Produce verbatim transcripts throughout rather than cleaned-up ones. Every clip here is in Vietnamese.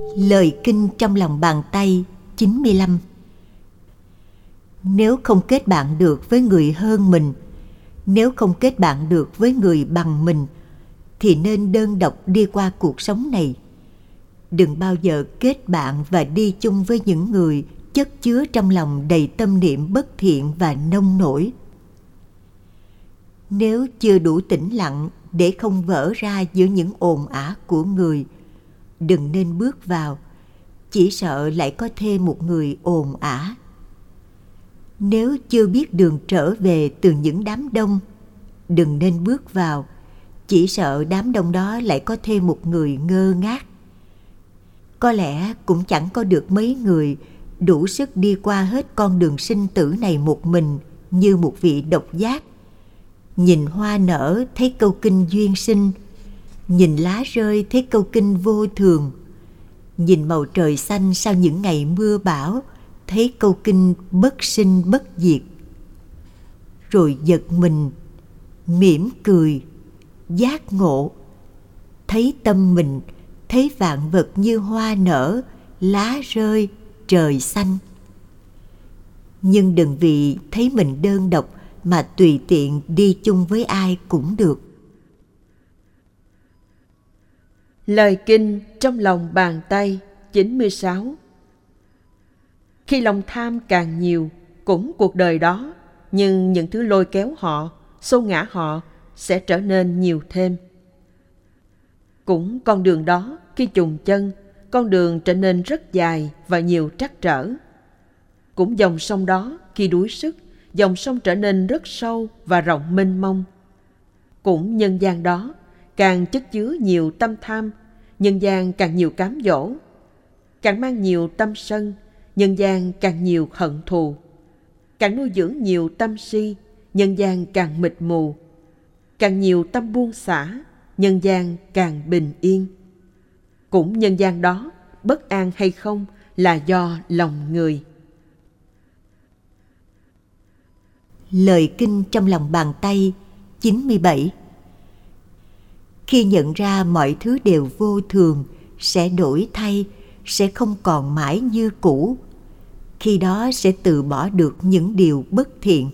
Lời kinh trong lòng bàn tay chín mươi lăm. Nếu không kết bạn được với người hơn mình, nếu không kết bạn được với người bằng mình, thì nên đơn độc đi qua cuộc sống này. Đừng bao giờ kết bạn và đi chung với những người chất chứa trong lòng đầy tâm niệm bất thiện và nông nổi. Nếu chưa đủ tĩnh lặng để không vỡ ra giữa những ồn ào của người, đừng nên bước vào, chỉ sợ lại có thêm một người ồn ào. Nếu chưa biết đường trở về từ những đám đông, đừng nên bước vào, chỉ sợ đám đông đó lại có thêm một người ngơ ngác. Có lẽ cũng chẳng có được mấy người đủ sức đi qua hết con đường sinh tử này một mình như một vị độc giác. Nhìn hoa nở thấy câu kinh duyên sinh, nhìn lá rơi thấy câu kinh vô thường, nhìn màu trời xanh sau những ngày mưa bão thấy câu kinh bất sinh bất diệt. Rồi giật mình, mỉm cười, giác ngộ, thấy tâm mình, thấy vạn vật như hoa nở, lá rơi, trời xanh. Nhưng đừng vì thấy mình đơn độc mà tùy tiện đi chung với ai cũng được. Lời kinh trong lòng bàn tay chín mươi sáu. Khi lòng tham càng nhiều, cũng cuộc đời đó, nhưng những thứ lôi kéo họ, xô ngã họ sẽ trở nên nhiều thêm. Cũng con đường đó, khi chùng chân, con đường trở nên rất dài và nhiều trắc trở. Cũng dòng sông đó, khi đuối sức, dòng sông trở nên rất sâu và rộng mênh mông. Cũng nhân gian đó, càng chất chứa nhiều tâm tham, nhân gian càng nhiều cám dỗ. Càng mang nhiều tâm sân, nhân gian càng nhiều hận thù. Càng nuôi dưỡng nhiều tâm si, nhân gian càng mịt mù. Càng nhiều tâm buông xả, nhân gian càng bình yên. Cũng nhân gian đó, bất an hay không là do lòng người. Lời kinh trong lòng bàn tay chín mươi bảy. Khi nhận ra mọi thứ đều vô thường, sẽ đổi thay, sẽ không còn mãi như cũ, khi đó sẽ từ bỏ được những điều bất thiện.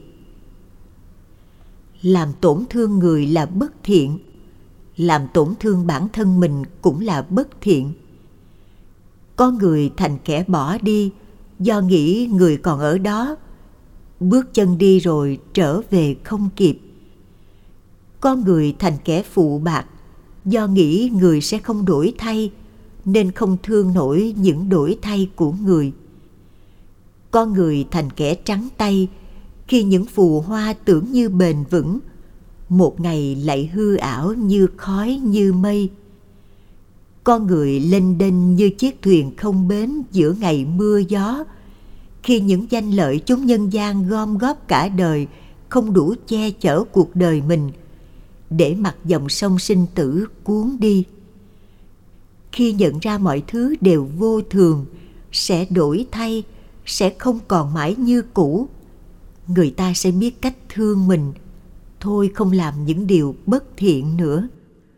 Làm tổn thương người là bất thiện, làm tổn thương bản thân mình cũng là bất thiện. Có người thành kẻ bỏ đi do nghĩ người còn ở đó, bước chân đi rồi trở về không kịp. Có người thành kẻ phụ bạc do nghĩ người sẽ không đổi thay, nên không thương nổi những đổi thay của người. Có người thành kẻ trắng tay khi những phù hoa tưởng như bền vững, một ngày lại hư ảo như khói như mây. Có người lênh đênh như chiếc thuyền không bến giữa ngày mưa gió, khi những danh lợi chúng nhân gian gom góp cả đời không đủ che chở cuộc đời mình, để mặc dòng sông sinh tử cuốn đi. Khi nhận ra mọi thứ đều vô thường, sẽ đổi thay, sẽ không còn mãi như cũ, người ta sẽ biết cách thương mình, thôi không làm những điều bất thiện nữa.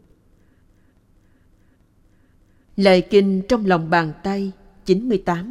Lời kinh trong lòng bàn tay chín mươi tám.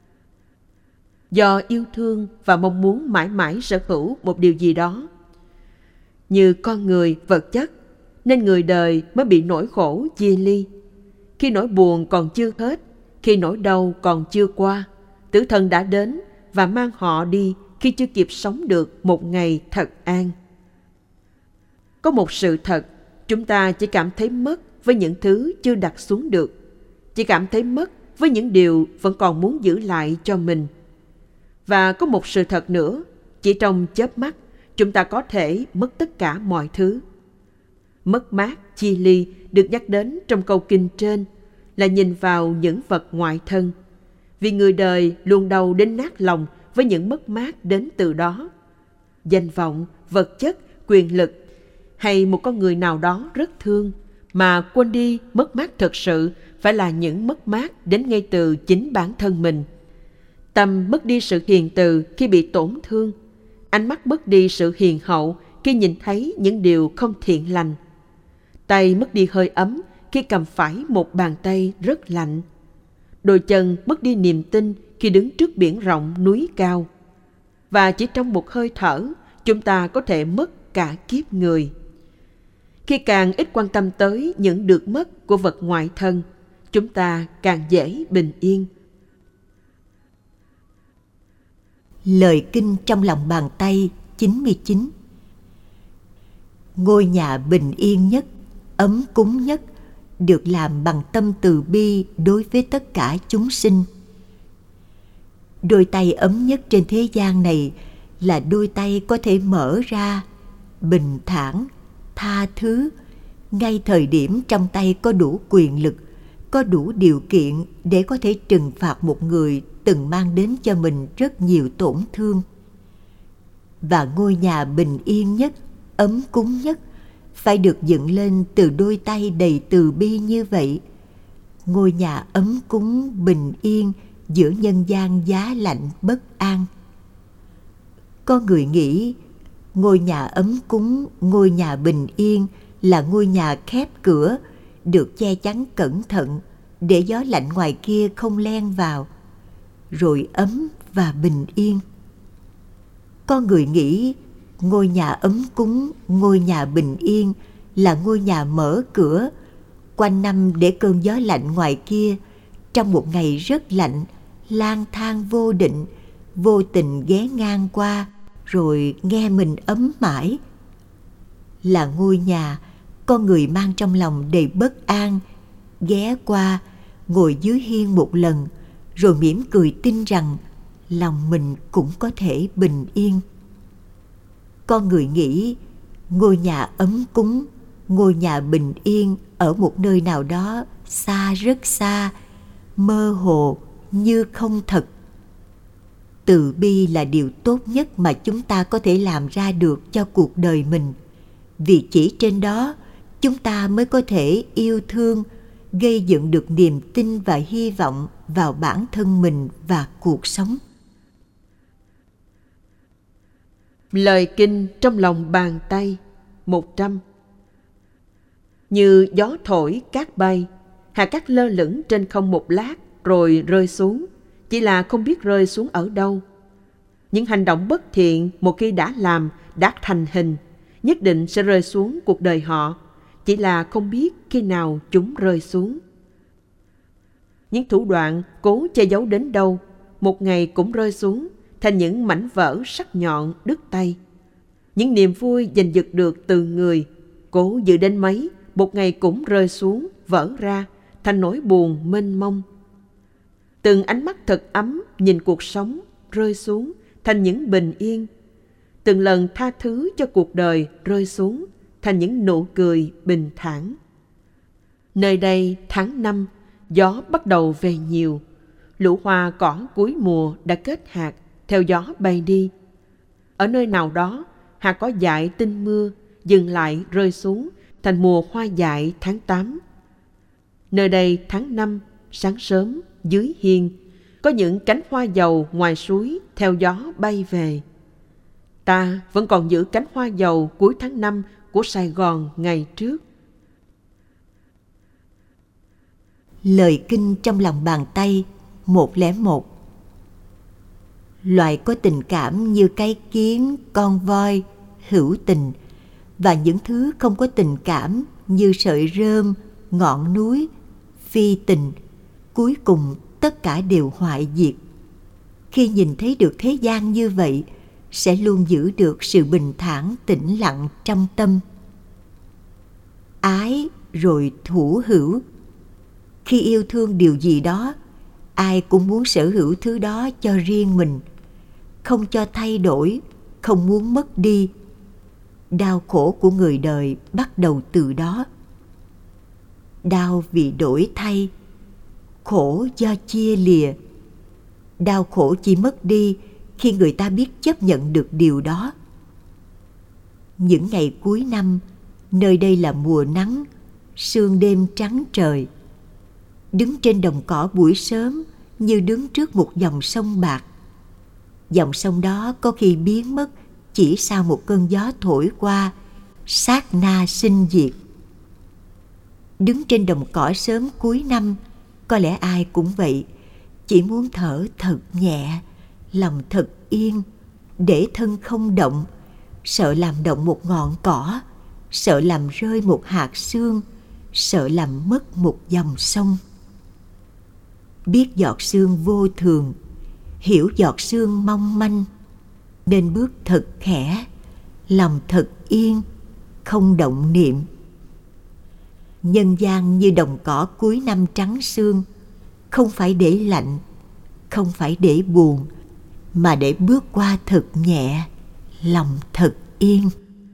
Do yêu thương và mong muốn mãi mãi sở hữu một điều gì đó, như con người, vật chất, nên người đời mới bị nỗi khổ chia ly. Khi nỗi buồn còn chưa hết, khi nỗi đau còn chưa qua, tử thần đã đến và mang họ đi khi chưa kịp sống được một ngày thật an. Có một sự thật, chúng ta chỉ cảm thấy mất với những thứ chưa đặt xuống được, chỉ cảm thấy mất với những điều vẫn còn muốn giữ lại cho mình. Và có một sự thật nữa, chỉ trong chớp mắt, chúng ta có thể mất tất cả mọi thứ. Mất mát, chia ly được nhắc đến trong câu kinh trên là nhìn vào những vật ngoại thân, vì người đời luôn đau đến nát lòng với những mất mát đến từ đó. Danh vọng, vật chất, quyền lực hay một con người nào đó rất thương, mà quên đi mất mát thật sự phải là những mất mát đến ngay từ chính bản thân mình. Tâm mất đi sự hiền từ khi bị tổn thương, ánh mắt mất đi sự hiền hậu khi nhìn thấy những điều không thiện lành, tay mất đi hơi ấm khi cầm phải một bàn tay rất lạnh, Đôi chân mất đi niềm tin khi đứng trước biển rộng núi cao. Và chỉ trong một hơi thở, chúng ta có thể mất cả kiếp người. Khi càng ít quan tâm tới những được mất của vật ngoại thân, chúng ta càng dễ bình yên. Lời kinh trong lòng bàn tay chín mươi chín. Ngôi nhà bình yên nhất, ấm cúng nhất, được làm bằng tâm từ bi đối với tất cả chúng sinh. Đôi tay ấm nhất trên thế gian này là đôi tay có thể mở ra, bình thản, tha thứ, ngay thời điểm trong tay có đủ quyền lực, có đủ điều kiện để có thể trừng phạt một người từng mang đến cho mình rất nhiều tổn thương. Và ngôi nhà bình yên nhất, ấm cúng nhất phải được dựng lên từ đôi tay đầy từ bi như vậy. Ngôi nhà ấm cúng bình yên giữa nhân gian giá lạnh bất an. Có người nghĩ ngôi nhà ấm cúng, ngôi nhà bình yên là ngôi nhà khép cửa, được che chắn cẩn thận để gió lạnh ngoài kia không len vào, rồi ấm và bình yên. Có người nghĩ ngôi nhà ấm cúng, ngôi nhà bình yên là ngôi nhà mở cửa quanh năm để cơn gió lạnh ngoài kia trong một ngày rất lạnh lang thang vô định, vô tình ghé ngang qua rồi nghe mình ấm mãi. Là ngôi nhà con người mang trong lòng đầy bất an, ghé qua ngồi dưới hiên một lần rồi mỉm cười tin rằng lòng mình cũng có thể bình yên. Con người nghĩ ngôi nhà ấm cúng, ngôi nhà bình yên ở một nơi nào đó xa rất xa, mơ hồ như không thật. Từ bi là điều tốt nhất mà chúng ta có thể làm ra được cho cuộc đời mình, vì chỉ trên đó chúng ta mới có thể yêu thương, gây dựng được niềm tin và hy vọng vào bản thân mình và cuộc sống. Lời kinh trong lòng bàn tay một trăm. Như gió thổi cát bay, hạt cát lơ lửng trên không một lát rồi rơi xuống, chỉ là không biết rơi xuống ở đâu. Những hành động bất thiện một khi đã làm, đã thành hình, nhất định sẽ rơi xuống cuộc đời họ, chỉ là không biết khi nào chúng rơi xuống. Những thủ đoạn cố che giấu đến đâu, một ngày cũng rơi xuống thành những mảnh vỡ sắc nhọn đứt tay. Những niềm vui giành giật được từ người, cố giữ đến mấy, một ngày cũng rơi xuống, vỡ ra thành nỗi buồn mênh mông. Từng ánh mắt thật ấm nhìn cuộc sống rơi xuống thành những bình yên. Từng lần tha thứ cho cuộc đời rơi xuống thành những nụ cười bình thản. Nơi đây tháng năm, gió bắt đầu về nhiều. Lũ hoa cỏ cuối mùa đã kết hạt, theo gió bay đi. Ở nơi nào đó, hạt có dại tinh mưa, dừng lại rơi xuống thành mùa hoa dại tháng tám. Nơi đây tháng năm, sáng sớm, dưới hiên, có những cánh hoa dầu ngoài suối theo gió bay về. Ta vẫn còn giữ cánh hoa dầu cuối tháng năm của Sài Gòn ngày trước. Lời kinh trong lòng bàn tay một không một. Loài có tình cảm như cái kiến, con voi, hữu tình, và những thứ không có tình cảm như sợi rơm, ngọn núi, phi tình, cuối cùng tất cả đều hoại diệt. Khi nhìn thấy được thế gian như vậy, sẽ luôn giữ được sự bình thản tĩnh lặng trong tâm. Ái rồi thủ hữu. Khi yêu thương điều gì đó, ai cũng muốn sở hữu thứ đó cho riêng mình, không cho thay đổi, không muốn mất đi. Đau khổ của người đời bắt đầu từ đó. Đau vì đổi thay, khổ do chia lìa. Đau khổ chỉ mất đi khi người ta biết chấp nhận được điều đó. Những ngày cuối năm, nơi đây là mùa nắng, sương đêm trắng trời. Đứng trên đồng cỏ buổi sớm như đứng trước một dòng sông bạc. Dòng sông đó có khi biến mất chỉ sau một cơn gió thổi qua, sát na sinh diệt. Đứng trên đồng cỏ sớm cuối năm, Có lẽ ai cũng vậy, chỉ muốn thở thật nhẹ, lòng thật yên, để thân không động, sợ làm động một ngọn cỏ, sợ làm rơi một hạt sương, sợ làm mất một dòng sông. Biết giọt sương vô thường, hiểu giọt sương mong manh, nên bước thật khẽ, lòng thật yên, không động niệm. Nhân gian như đồng cỏ cuối năm trắng sương, không phải để lạnh, không phải để buồn, mà để bước qua thật nhẹ, lòng thật yên.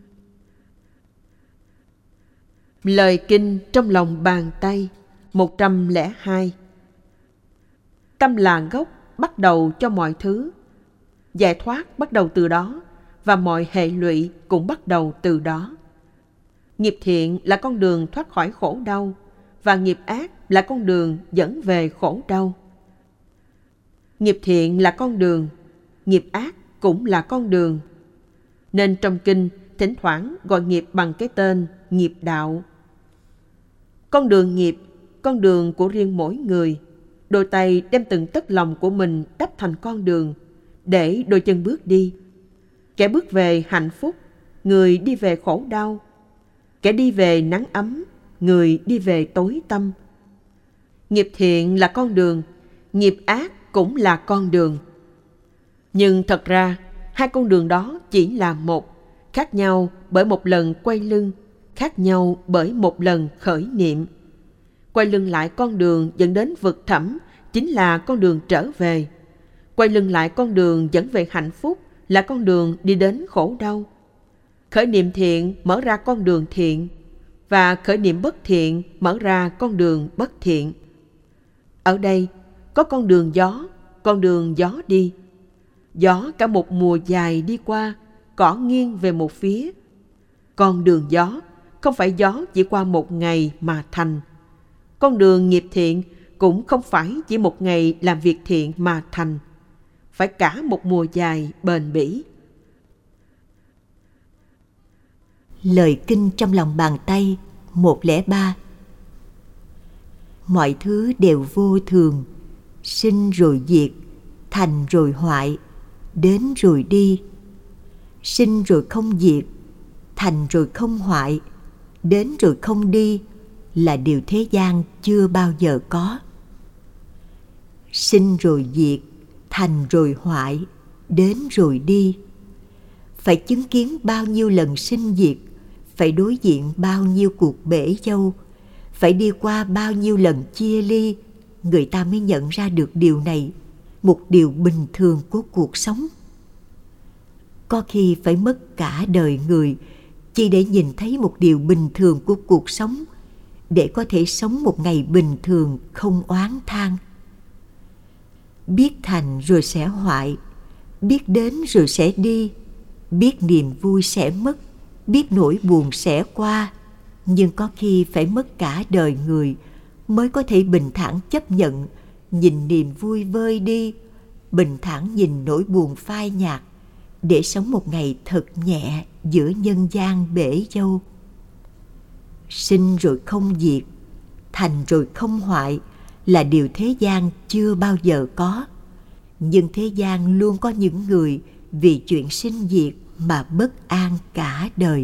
Lời kinh trong lòng bàn tay, một trăm lẻ hai. Tâm là gốc bắt đầu cho mọi thứ. Giải thoát bắt đầu từ đó, và mọi hệ lụy cũng bắt đầu từ đó. Nghiệp thiện là con đường thoát khỏi khổ đau, và nghiệp ác là con đường dẫn về khổ đau. Nghiệp thiện là con đường, nghiệp ác cũng là con đường. Nên trong kinh thỉnh thoảng gọi nghiệp bằng cái tên nghiệp đạo. Con đường nghiệp, con đường của riêng mỗi người. Đôi tay đem từng tấc lòng của mình đắp thành con đường, để đôi chân bước đi. Kẻ bước về hạnh phúc, người đi về khổ đau. Kẻ đi về nắng ấm, người đi về tối tăm. Nghiệp thiện là con đường, nghiệp ác cũng là con đường. Nhưng thật ra, hai con đường đó chỉ là một, khác nhau bởi một lần quay lưng, khác nhau bởi một lần khởi niệm. Quay lưng lại con đường dẫn đến vực thẳm chính là con đường trở về. Quay lưng lại con đường dẫn về hạnh phúc là con đường đi đến khổ đau. Khởi niệm thiện mở ra con đường thiện, và khởi niệm bất thiện mở ra con đường bất thiện. Ở đây có con đường gió, con đường gió đi. Gió cả một mùa dài đi qua, cỏ nghiêng về một phía. Con đường gió không phải gió chỉ qua một ngày mà thành. Con đường nghiệp thiện cũng không phải chỉ một ngày làm việc thiện mà thành, phải cả một mùa dài bền bỉ. Lời kinh trong lòng bàn tay, một không ba. Mọi thứ đều vô thường, sinh rồi diệt, thành rồi hoại, đến rồi đi. Sinh rồi không diệt, thành rồi không hoại, đến rồi không đi, là điều thế gian chưa bao giờ có. Sinh rồi diệt, thành rồi hoại, đến rồi đi. Phải chứng kiến bao nhiêu lần sinh diệt, phải đối diện bao nhiêu cuộc bể dâu, phải đi qua bao nhiêu lần chia ly, người ta mới nhận ra được điều này, một điều bình thường của cuộc sống. Có khi phải mất cả đời người chỉ để nhìn thấy một điều bình thường của cuộc sống, để có thể sống một ngày bình thường không oán than. Biết thành rồi sẽ hoại, biết đến rồi sẽ đi, biết niềm vui sẽ mất, biết nỗi buồn sẽ qua, nhưng có khi phải mất cả đời người mới có thể bình thản chấp nhận, nhìn niềm vui vơi đi, bình thản nhìn nỗi buồn phai nhạt, để sống một ngày thật nhẹ giữa nhân gian bể dâu. Sinh rồi không diệt, thành rồi không hoại là điều thế gian chưa bao giờ có. Nhưng thế gian luôn có những người vì chuyện sinh diệt mà bất an cả đời.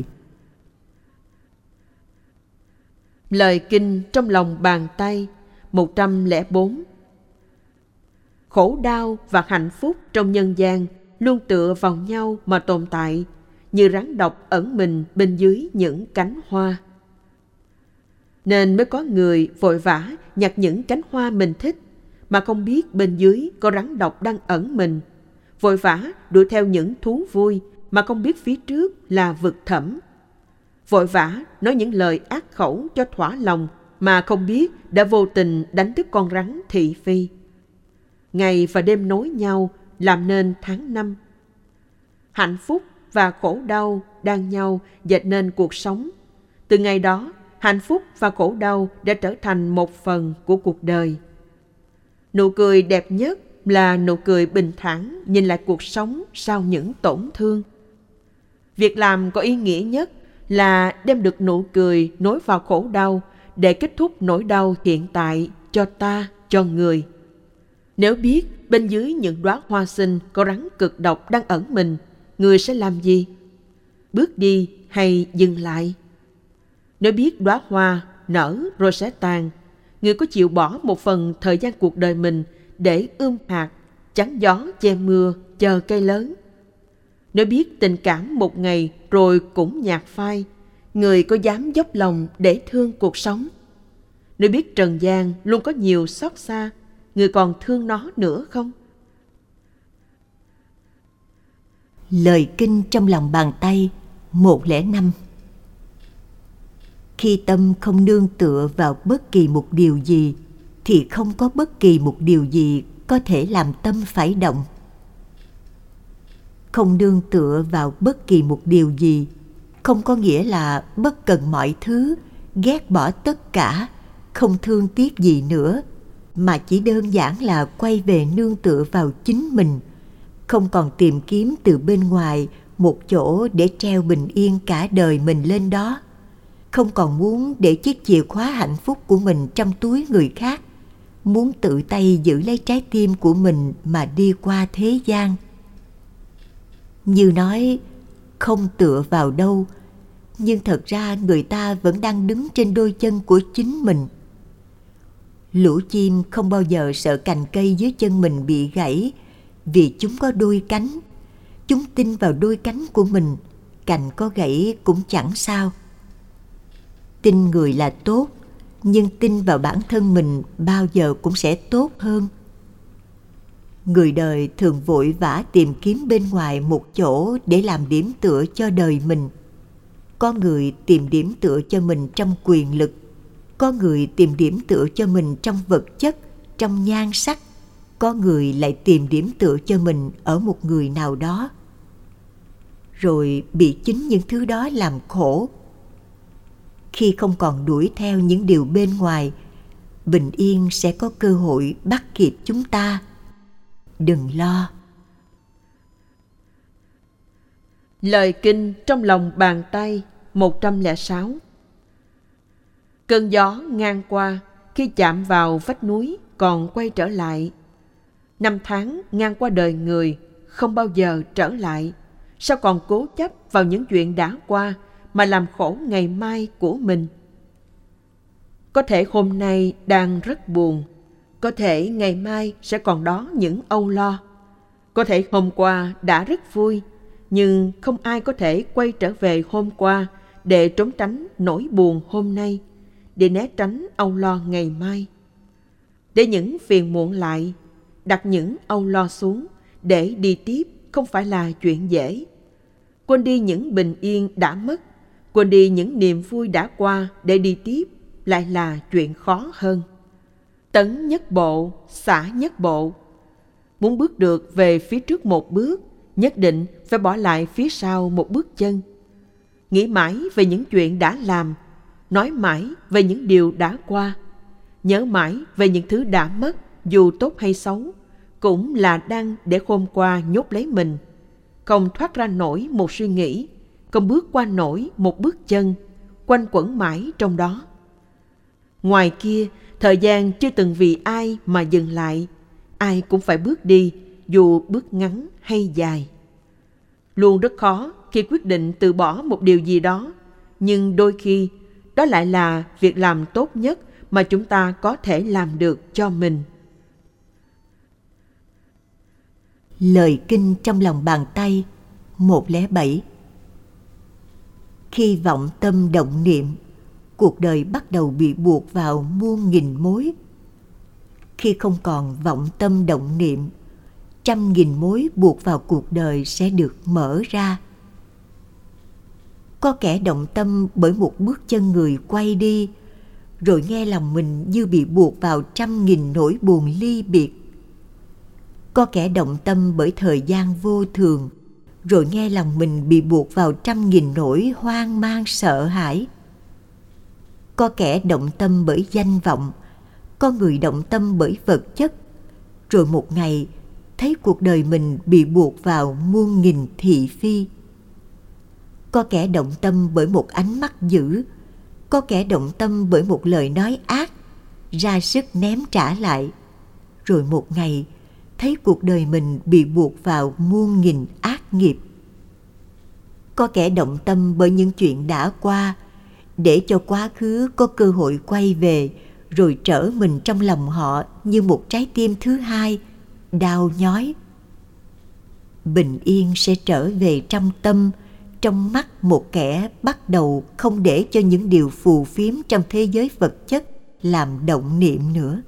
Lời kinh trong lòng bàn tay, một trăm lẻ bốn. Khổ đau và hạnh phúc trong nhân gian luôn tựa vào nhau mà tồn tại, như rắn độc ẩn mình bên dưới những cánh hoa. Nên mới có người vội vã nhặt những cánh hoa mình thích, mà không biết bên dưới có rắn độc đang ẩn mình, vội vã đuổi theo những thú vui mà không biết phía trước là vực thẳm, vội vã nói những lời ác khẩu cho thỏa lòng mà không biết đã vô tình đánh thức con rắn thị phi. Ngày và đêm nối nhau làm nên tháng năm. Hạnh phúc và khổ đau đan nhau dệt nên cuộc sống. Từ ngày đó, hạnh phúc và khổ đau đã trở thành một phần của cuộc đời. Nụ cười đẹp nhất là nụ cười bình thản nhìn lại cuộc sống sau những tổn thương. Việc làm có ý nghĩa nhất là đem được nụ cười nối vào khổ đau để kết thúc nỗi đau hiện tại cho ta, cho cho người. Nếu biết bên dưới những đóa hoa xinh có rắn cực độc đang ẩn mình, người sẽ làm gì? Bước đi hay dừng lại? Nếu biết đóa hoa nở rồi sẽ tàn, người có chịu bỏ một phần thời gian cuộc đời mình để ươm hạt, chắn gió che mưa, chờ cây lớn? Nếu biết tình cảm một ngày rồi cũng nhạt phai, người có dám dốc lòng để thương cuộc sống? Nếu biết trần gian luôn có nhiều xót xa, người còn thương nó nữa không? Lời kinh trong lòng bàn tay một không năm. Khi tâm không nương tựa vào bất kỳ một điều gì, thì không có bất kỳ một điều gì có thể làm tâm phải động. Không nương tựa vào bất kỳ một điều gì không có nghĩa là bất cần mọi thứ, ghét bỏ tất cả, không thương tiếc gì nữa, mà chỉ đơn giản là quay về nương tựa vào chính mình, không còn tìm kiếm từ bên ngoài một chỗ để treo bình yên cả đời mình lên đó, không còn muốn để chiếc chìa khóa hạnh phúc của mình trong túi người khác, muốn tự tay giữ lấy trái tim của mình mà đi qua thế gian. Như nói không tựa vào đâu, nhưng thật ra người ta vẫn đang đứng trên đôi chân của chính mình. Lũ chim không bao giờ sợ cành cây dưới chân mình bị gãy, vì chúng có đôi cánh. Chúng tin vào đôi cánh của mình, cành có gãy cũng chẳng sao. Tin người là tốt, nhưng tin vào bản thân mình bao giờ cũng sẽ tốt hơn. Người đời thường vội vã tìm kiếm bên ngoài một chỗ để làm điểm tựa cho đời mình. Có người tìm điểm tựa cho mình trong quyền lực, có người tìm điểm tựa cho mình trong vật chất, trong nhan sắc, có người lại tìm điểm tựa cho mình ở một người nào đó, rồi bị chính những thứ đó làm khổ. Khi không còn đuổi theo những điều bên ngoài, bình yên sẽ có cơ hội bắt kịp chúng ta. Đừng lo. Lời kinh trong lòng bàn tay một trăm lẻ sáu. Cơn gió ngang qua, khi chạm vào vách núi còn quay trở lại. Năm tháng ngang qua đời người, không bao giờ trở lại. Sao còn cố chấp vào những chuyện đã qua mà làm khổ ngày mai của mình? Có thể hôm nay đang rất buồn, có thể ngày mai sẽ còn đó những âu lo. Có thể hôm qua đã rất vui, nhưng không ai có thể quay trở về hôm qua để trốn tránh nỗi buồn hôm nay, để né tránh âu lo ngày mai. Để những phiền muộn lại, đặt những âu lo xuống để đi tiếp không phải là chuyện dễ. Quên đi những bình yên đã mất, quên đi những niềm vui đã qua để đi tiếp lại là chuyện khó hơn. Tấn nhất bộ, xả nhất bộ. Muốn bước được về phía trước một bước, nhất định phải bỏ lại phía sau một bước chân. Nghĩ mãi về những chuyện đã làm, nói mãi về những điều đã qua, nhớ mãi về những thứ đã mất, dù tốt hay xấu, cũng là đang để hôm qua nhốt lấy mình, không thoát ra nổi một suy nghĩ, không bước qua nổi một bước chân, quanh quẩn mãi trong đó. Ngoài kia, thời gian chưa từng vì ai mà dừng lại, ai cũng phải bước đi, dù bước ngắn hay dài. Luôn rất khó khi quyết định từ bỏ một điều gì đó, nhưng đôi khi đó lại là việc làm tốt nhất mà chúng ta có thể làm được cho mình. Lời kinh trong lòng bàn tay một không bảy. Khi vọng tâm động niệm, cuộc đời bắt đầu bị buộc vào muôn nghìn mối. Khi không còn vọng tâm động niệm, trăm nghìn mối buộc vào cuộc đời sẽ được mở ra. Có kẻ động tâm bởi một bước chân người quay đi, rồi nghe lòng mình như bị buộc vào trăm nghìn nỗi buồn ly biệt. Có kẻ động tâm bởi thời gian vô thường, rồi nghe lòng mình bị buộc vào trăm nghìn nỗi hoang mang sợ hãi. Có kẻ động tâm bởi danh vọng, có người động tâm bởi vật chất, rồi một ngày thấy cuộc đời mình bị buộc vào muôn nghìn thị phi. Có kẻ động tâm bởi một ánh mắt dữ, có kẻ động tâm bởi một lời nói ác, ra sức ném trả lại. rồi một ngày thấy cuộc đời mình bị buộc vào muôn nghìn ác nghiệp. Có kẻ động tâm bởi những chuyện đã qua, để cho quá khứ có cơ hội quay về, rồi trở mình trong lòng họ như một trái tim thứ hai, đau nhói. Bình yên sẽ trở về trong tâm, trong mắt một kẻ bắt đầu không để cho những điều phù phiếm trong thế giới vật chất làm động niệm nữa.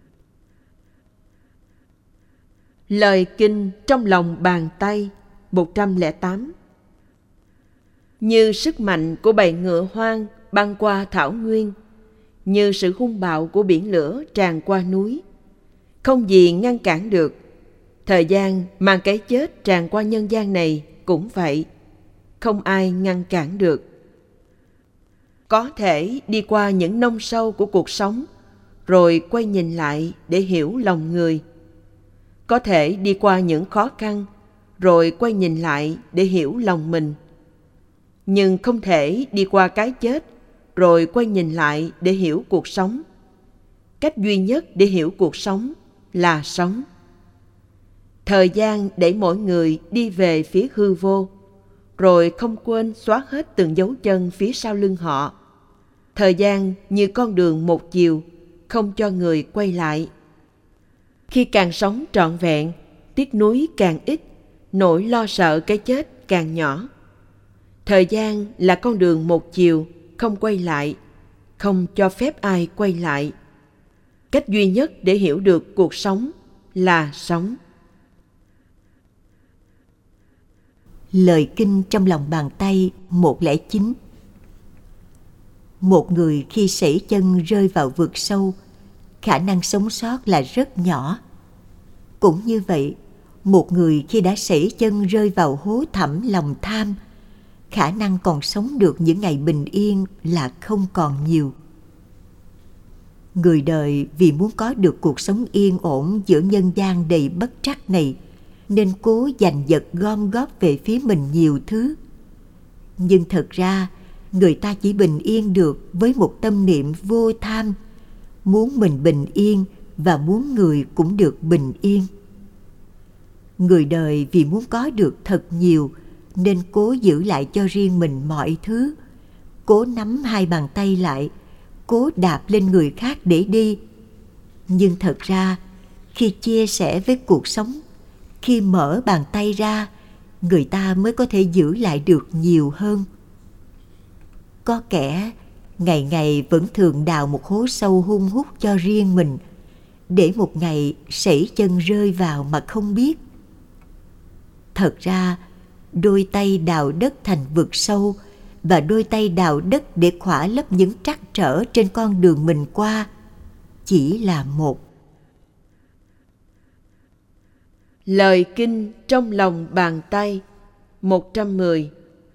Lời kinh trong lòng bàn tay một trăm lẻ tám. Như sức mạnh của bầy ngựa hoang băng qua thảo nguyên, như sự hung bạo của biển lửa tràn qua núi, không gì ngăn cản được. Thời gian mang cái chết tràn qua nhân gian này cũng vậy, không ai ngăn cản được. Có thể đi qua những nông sâu của cuộc sống, rồi quay nhìn lại để hiểu lòng người. Có thể đi qua những khó khăn, rồi quay nhìn lại để hiểu lòng mình. Nhưng không thể đi qua cái chết, rồi quay nhìn lại để hiểu cuộc sống. Cách duy nhất để hiểu cuộc sống là sống. Thời gian để mỗi người đi về phía hư vô, rồi không quên xóa hết từng dấu chân phía sau lưng họ. Thời gian như con đường một chiều, không cho người quay lại. Khi càng sống trọn vẹn, tiếc nuối càng ít, nỗi lo sợ cái chết càng nhỏ. Thời gian là con đường một chiều, không quay lại, không cho phép ai quay lại. Cách duy nhất để hiểu được cuộc sống là sống. Lời kinh trong lòng bàn tay một không chín. Một người khi sẩy chân rơi vào vực sâu, khả năng sống sót là rất nhỏ. Cũng như vậy, một người khi đã sẩy chân rơi vào hố thẳm lòng tham, khả năng còn sống được những ngày bình yên là không còn nhiều. Người đời vì muốn có được cuộc sống yên ổn giữa nhân gian đầy bất trắc này, nên cố giành giật gom góp về phía mình nhiều thứ. Nhưng thật ra, người ta chỉ bình yên được với một tâm niệm vô tham, muốn mình bình yên và muốn người cũng được bình yên. Người đời vì muốn có được thật nhiều, nên cố giữ lại cho riêng mình mọi thứ, cố nắm hai bàn tay lại, cố đạp lên người khác để đi. Nhưng thật ra, khi chia sẻ với cuộc sống, khi mở bàn tay ra, người ta mới có thể giữ lại được nhiều hơn. Có kẻ ngày ngày vẫn thường đào một hố sâu hun hút cho riêng mình, để một ngày sẩy chân rơi vào mà không biết. Thật ra, đôi tay đào đất thành vực sâu và đôi tay đào đất để khỏa lấp những trắc trở trên con đường mình qua chỉ là một. Lời kinh trong lòng bàn tay một trăm mười.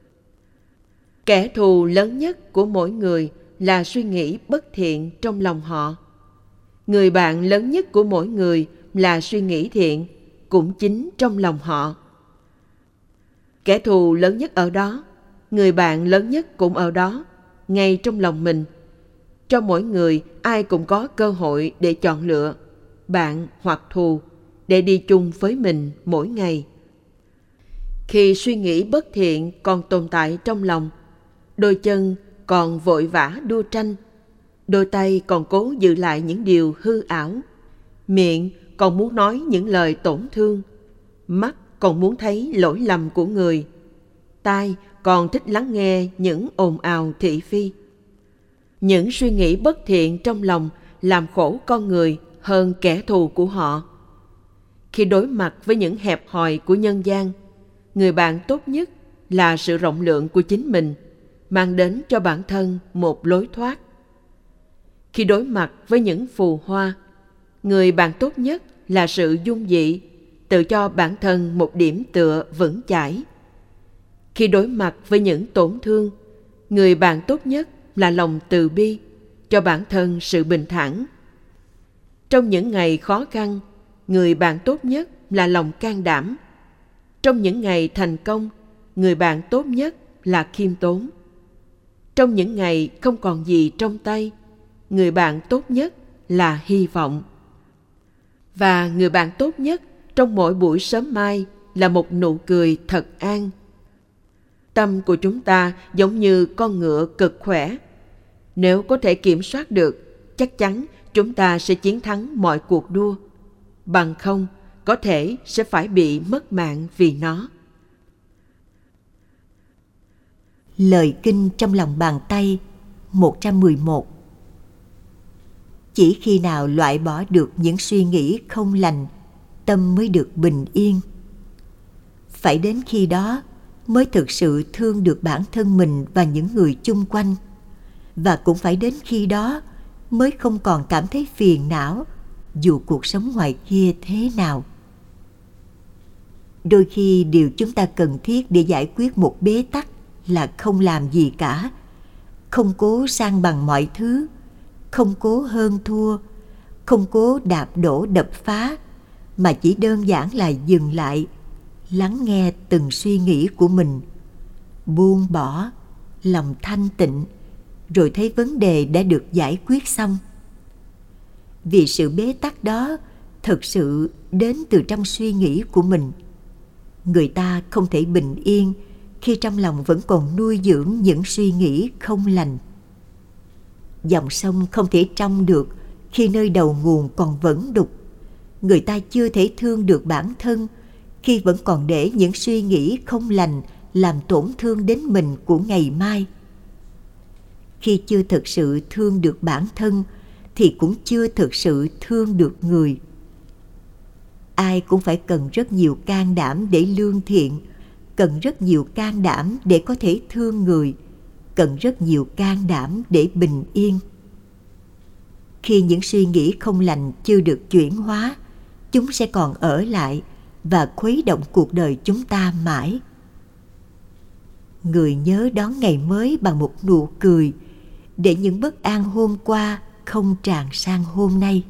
Kẻ thù lớn nhất của mỗi người là suy nghĩ bất thiện trong lòng họ. Người bạn lớn nhất của mỗi người là suy nghĩ thiện, cũng chính trong lòng họ. Kẻ thù lớn nhất ở đó, người bạn lớn nhất cũng ở đó, ngay trong lòng mình. Trong mỗi người, ai cũng có cơ hội để chọn lựa, bạn hoặc thù, để đi chung với mình mỗi ngày. Khi suy nghĩ bất thiện còn tồn tại trong lòng, đôi chân còn vội vã đua tranh, đôi tay còn cố giữ lại những điều hư ảo, miệng còn muốn nói những lời tổn thương, mắt còn muốn thấy lỗi lầm của người, tai còn thích lắng nghe những ồn ào thị phi. Những suy nghĩ bất thiện trong lòng làm khổ con người hơn kẻ thù của họ. Khi đối mặt với những hẹp hòi của nhân gian, người bạn tốt nhất là sự rộng lượng của chính mình, mang đến cho bản thân một lối thoát. Khi đối mặt với những phù hoa, người bạn tốt nhất là sự dung dị, tự cho bản thân một điểm tựa vững chãi. Khi đối mặt với những tổn thương, người bạn tốt nhất là lòng từ bi, cho bản thân sự bình thản. Trong những ngày khó khăn, người bạn tốt nhất là lòng can đảm. Trong những ngày thành công, người bạn tốt nhất là khiêm tốn. Trong những ngày không còn gì trong tay, người bạn tốt nhất là hy vọng. Và người bạn tốt nhất trong mỗi buổi sớm mai là một nụ cười thật an. Tâm của chúng ta giống như con ngựa cực khỏe. Nếu có thể kiểm soát được, chắc chắn chúng ta sẽ chiến thắng mọi cuộc đua. Bằng không, có thể sẽ phải bị mất mạng vì nó. Lời kinh trong lòng bàn tay một trăm mười một. Chỉ khi nào loại bỏ được những suy nghĩ không lành, tâm mới được bình yên. Phải đến khi đó mới thực sự thương được bản thân mình và những người chung quanh. Và cũng phải đến khi đó mới không còn cảm thấy phiền não, dù cuộc sống ngoài kia thế nào. Đôi khi điều chúng ta cần thiết để giải quyết một bế tắc là không làm gì cả, không cố san bằng mọi thứ, không cố hơn thua, không cố đạp đổ đập phá, mà chỉ đơn giản là dừng lại, lắng nghe từng suy nghĩ của mình, buông bỏ, lòng thanh tịnh, rồi thấy vấn đề đã được giải quyết xong. Vì sự bế tắc đó thực sự đến từ trong suy nghĩ của mình. Người ta không thể bình yên khi trong lòng vẫn còn nuôi dưỡng những suy nghĩ không lành. Dòng sông không thể trong được khi nơi đầu nguồn còn vẫn đục. Người ta chưa thể thương được bản thân khi vẫn còn để những suy nghĩ không lành làm tổn thương đến mình của ngày mai. Khi chưa thực sự thương được bản thân thì cũng chưa thực sự thương được người. Ai cũng phải cần rất nhiều can đảm để lương thiện, cần rất nhiều can đảm để có thể thương người, cần rất nhiều can đảm để bình yên. Khi những suy nghĩ không lành chưa được chuyển hóa, chúng sẽ còn ở lại và khuấy động cuộc đời chúng ta mãi. Người nhớ đón ngày mới bằng một nụ cười, để những bất an hôm qua không tràn sang hôm nay.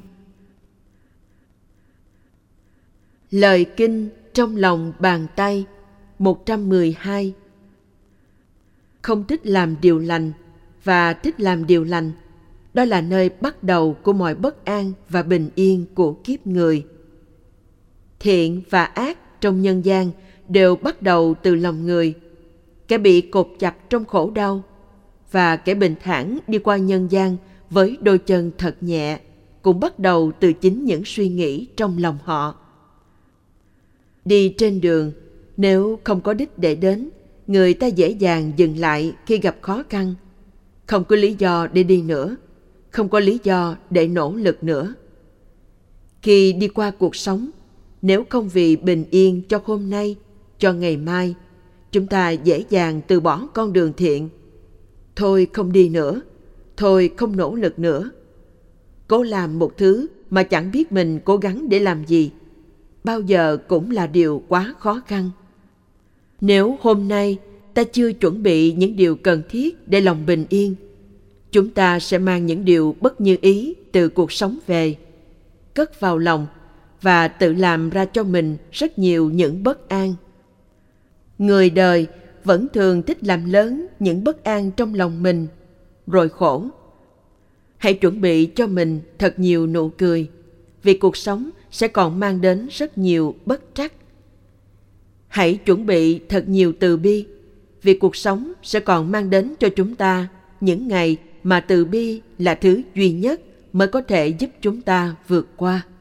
Lời kinh trong lòng bàn tay một trăm mười hai. Không thích làm điều lành và thích làm điều lành, đó là nơi bắt đầu của mọi bất an và bình yên của kiếp người. Thiện và ác trong nhân gian đều bắt đầu từ lòng người. Kẻ bị cột chặt trong khổ đau và kẻ bình thản đi qua nhân gian với đôi chân thật nhẹ cũng bắt đầu từ chính những suy nghĩ trong lòng họ. Đi trên đường, nếu không có đích để đến, người ta dễ dàng dừng lại khi gặp khó khăn. Không có lý do để đi nữa, không có lý do để nỗ lực nữa. Khi đi qua cuộc sống, nếu không vì bình yên cho hôm nay, cho ngày mai, chúng ta dễ dàng từ bỏ con đường thiện. Thôi không đi nữa, thôi không nỗ lực nữa. Cố làm một thứ mà chẳng biết mình cố gắng để làm gì, bao giờ cũng là điều quá khó khăn. Nếu hôm nay ta chưa chuẩn bị những điều cần thiết để lòng bình yên, chúng ta sẽ mang những điều bất như ý từ cuộc sống về, cất vào lòng và tự làm ra cho mình rất nhiều những bất an. Người đời vẫn thường thích làm lớn những bất an trong lòng mình, rồi khổ. Hãy chuẩn bị cho mình thật nhiều nụ cười, vì cuộc sống sẽ còn mang đến rất nhiều bất trắc. Hãy chuẩn bị thật nhiều từ bi, vì cuộc sống sẽ còn mang đến cho chúng ta những ngày mà từ bi là thứ duy nhất mới có thể giúp chúng ta vượt qua.